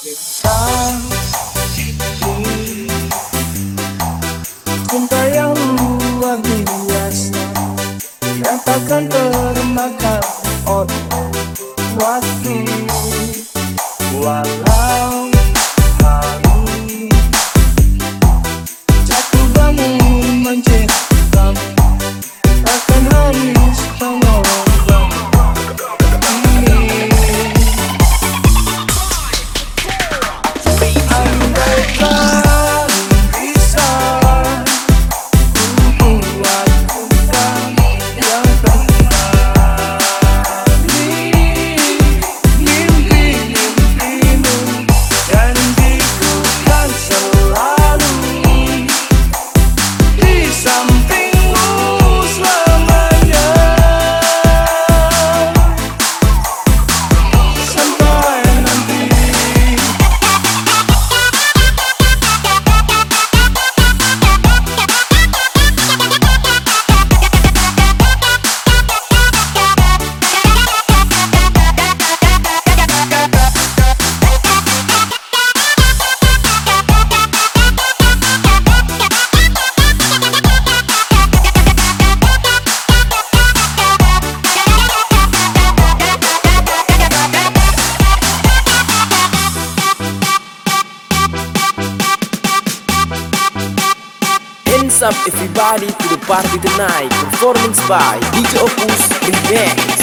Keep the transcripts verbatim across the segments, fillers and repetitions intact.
Cinta yang luar biasa yang takkan termakan oleh waktu. Walau hari jatuh bangun menciptamu, takkan habis pengorbanan ini. Andaikan bisa ku lakukan yang kembali mimpi-mimpimu, janjiku kan selalu di sampingmu selamanya. Sampai nanti Hands up everybody to the party tonight. Performance by D J Opus Remix.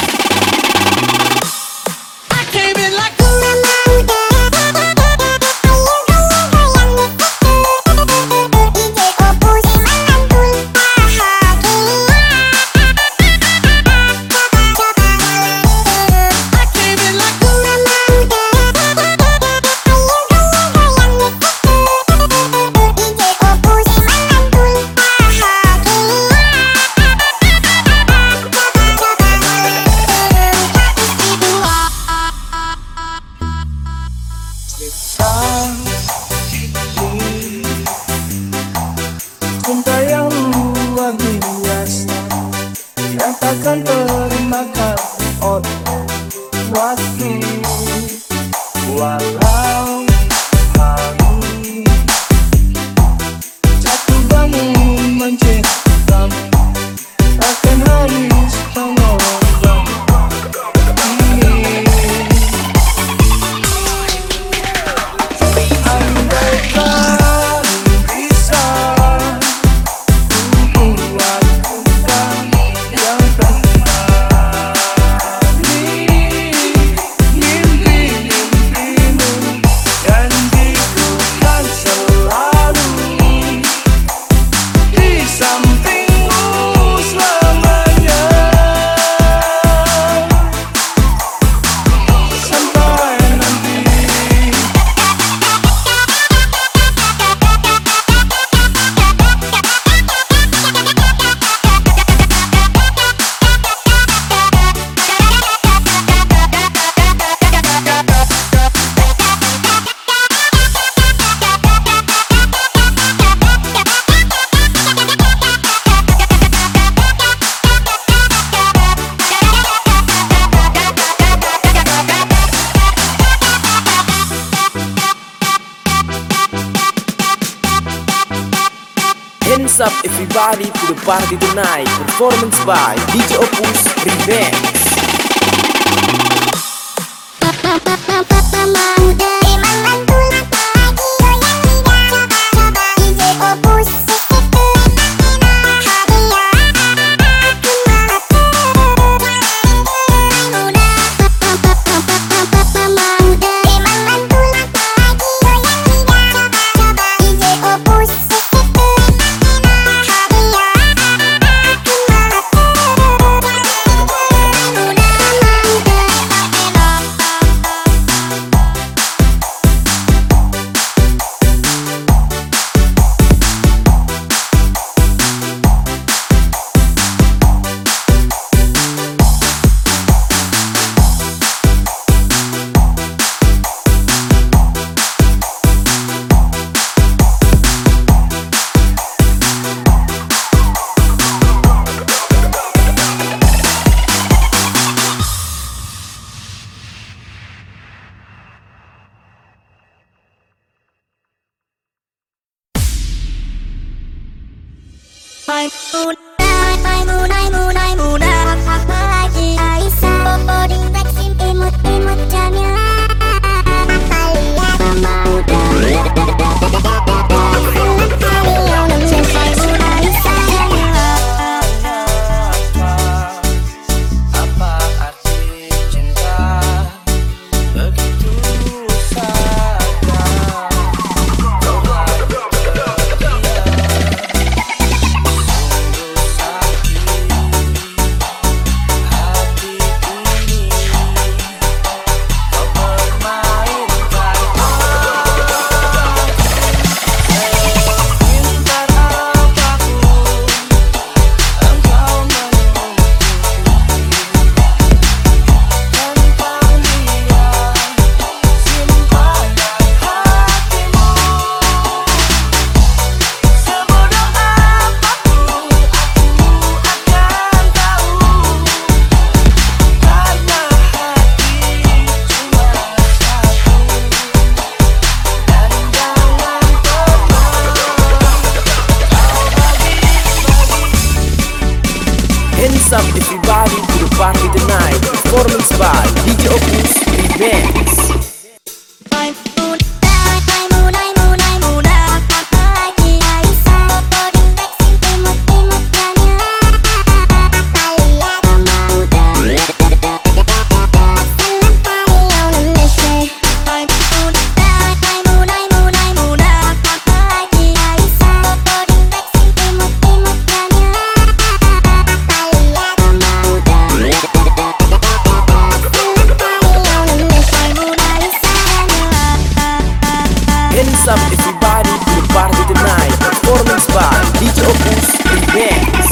cinta yang luar biasa yang takkan termakan oleh waktu. Walau hari jatuh bangun menciptamu, takkan habis pengorbanan ini. Andaikan bisa ku lakukan yang kembali mimpi-mimpimu, janjiku kan selalu di sampingmu selamanya. Sampai nanti Hands up everybody to the party tonight. Performance by D J Opus Remix. Maimunah, Maimunah, Maimunah, apa lagi Aisyah, body flexing imut-imut Jamila, Amalia Mamuda. Apa arti cinta begitu saja kau harus Hands up everybody to the party tonight. Performance by D J Opus Remix. Hands up everybody to the party tonight. Performance by D J Opus Remix.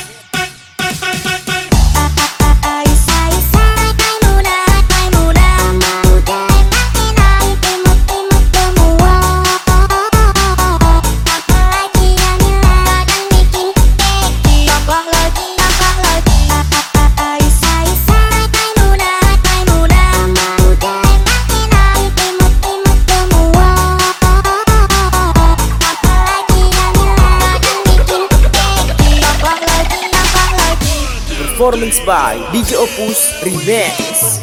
Performance by D J Opus Remix.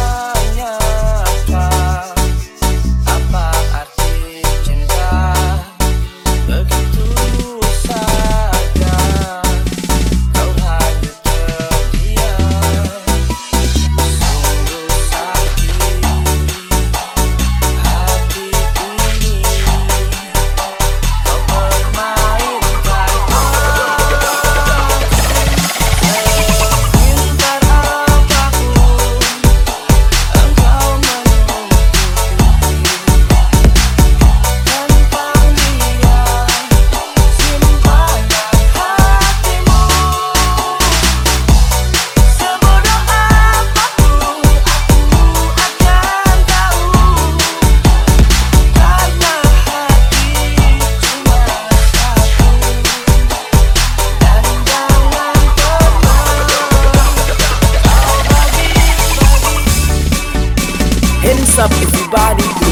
Apa arti cinta begitu saja kau hanya terdiam. Sungguh sakit hati ini kau permainkan. Hands up everybody to